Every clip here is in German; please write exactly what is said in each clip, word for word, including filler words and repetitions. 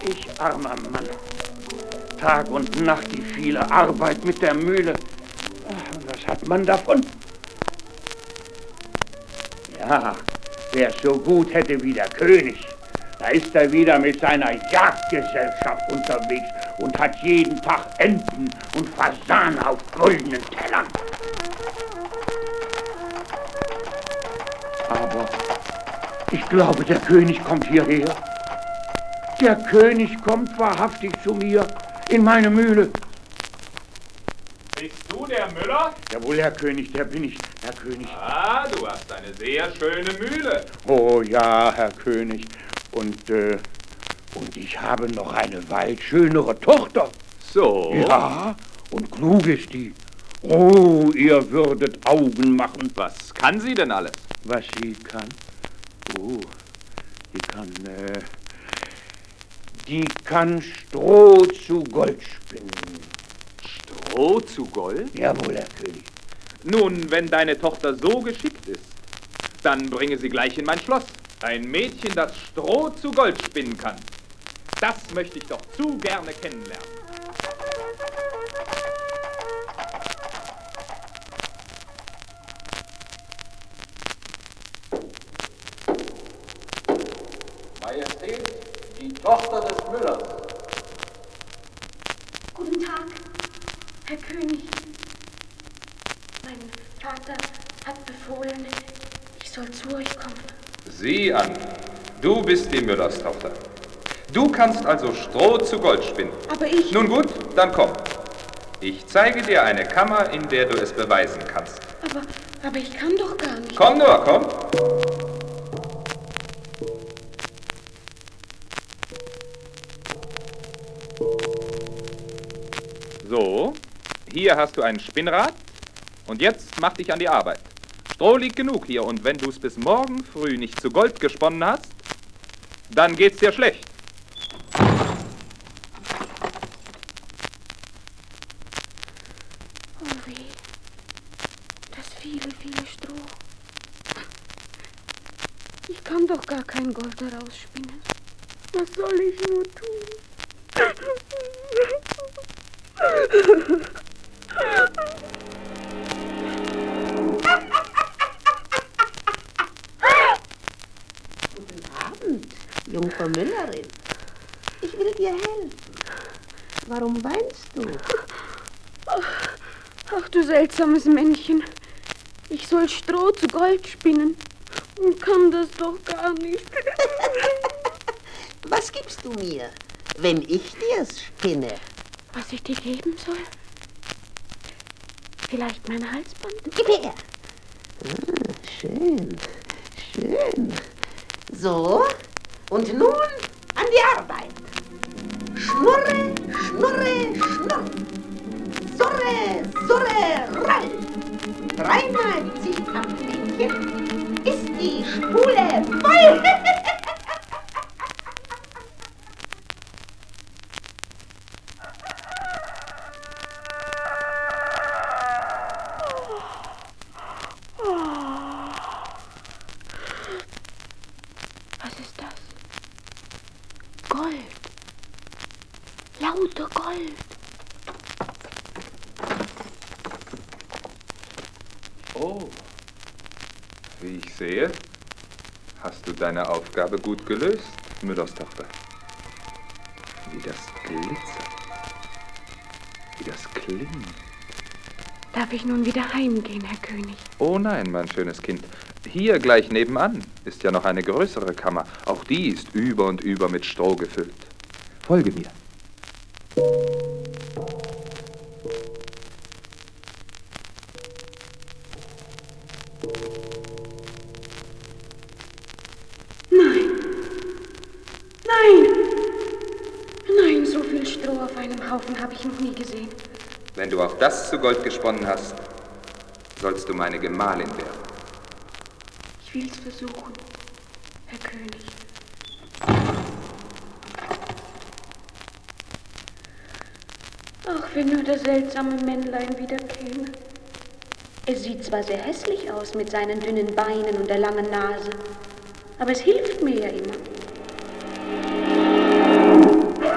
Ich armer Mann. Tag und Nacht die viele Arbeit mit der Mühle. Und was hat man davon? Ja, wer es so gut hätte wie der König. Da ist er wieder mit seiner Jagdgesellschaft unterwegs und hat jeden Tag Enten und Fasane auf goldenen Tellern. Aber ich glaube, der König kommt hierher. Der König kommt wahrhaftig zu mir in meine Mühle. Bist du der Müller? Jawohl, Herr König, der bin ich, Herr König. Ah, du hast eine sehr schöne Mühle. Oh ja, Herr König. Und, äh, und ich habe noch eine weit schönere Tochter. So? Ja, und klug ist die. Oh, ihr würdet Augen machen. Was kann sie denn alles? Was sie kann? Oh, die kann, äh, die kann Stroh zu Gold spinnen. Stroh zu Gold? Jawohl, Herr König. Nun, wenn deine Tochter so geschickt ist, dann bringe sie gleich in mein Schloss. Ein Mädchen, das Stroh zu Gold spinnen kann. Das möchte ich doch zu gerne kennenlernen. Majestät, die Tochter des Müllers. Guten Tag, Herr König. Mein Vater hat befohlen, ich soll zu euch kommen. Sieh an, du bist die Müllerstochter. Du kannst also Stroh zu Gold spinnen. Aber ich... Nun gut, dann komm. Ich zeige dir eine Kammer, in der du es beweisen kannst. Aber, aber ich kann doch gar nicht. Komm nur, komm. So, hier hast du ein Spinnrad und jetzt mach dich an die Arbeit. Stroh liegt genug hier und wenn du es bis morgen früh nicht zu Gold gesponnen hast, dann geht's dir schlecht. Oh weh, das viele, viele Stroh. Ich kann doch gar kein Gold daraus spinnen. Was soll ich nur tun? Guten Abend, Jungfer Müllerin. Ich will dir helfen. Warum weinst du? Ach, ach, du seltsames Männchen. Ich soll Stroh zu Gold spinnen und kann das doch gar nicht. Was gibst du mir, wenn ich dir's spinne? Was ich dir geben soll? Vielleicht mein Halsband? Gib her! Ah, schön, schön. So, und nun an die Arbeit. Schnurre, schnurre, schnurr. Surre, surre, rall. Dreimal zieht am Mädchen, ist die Spule voll. Was ist das? Gold. Lauter Gold. Oh, wie ich sehe, hast du deine Aufgabe gut gelöst, Müllerstochter. Wie das glitzert, wie das klingt. Darf ich nun wieder heimgehen, Herr König? Oh nein, mein schönes Kind. Hier gleich nebenan ist ja noch eine größere Kammer. Auch die ist über und über mit Stroh gefüllt. Folge mir. Nein. Nein. Nein, so viel Stroh auf einem Haufen habe ich noch nie gesehen. Wenn du auch das zu Gold gesponnen hast, sollst du meine Gemahlin werden. Ich will's versuchen, Herr König. Ach, wenn nur das seltsame Männlein wieder käme. Es sieht zwar sehr hässlich aus mit seinen dünnen Beinen und der langen Nase, aber es hilft mir ja immer.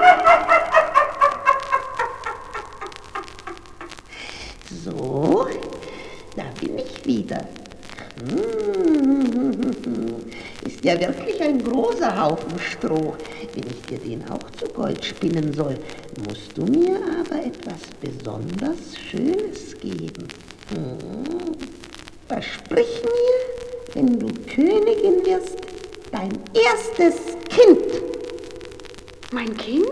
ja wirklich ein großer Haufen Stroh. Wenn ich dir den auch zu Gold spinnen soll, musst du mir aber etwas besonders Schönes geben. Hm. Versprich mir, wenn du Königin wirst, dein erstes Kind. Mein Kind?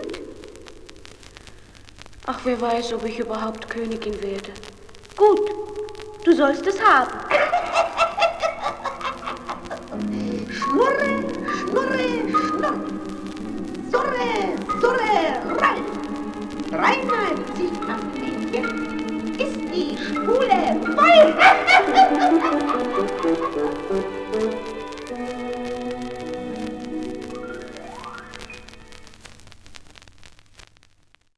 Ach, wer weiß, ob ich überhaupt Königin werde. Gut, du sollst es haben.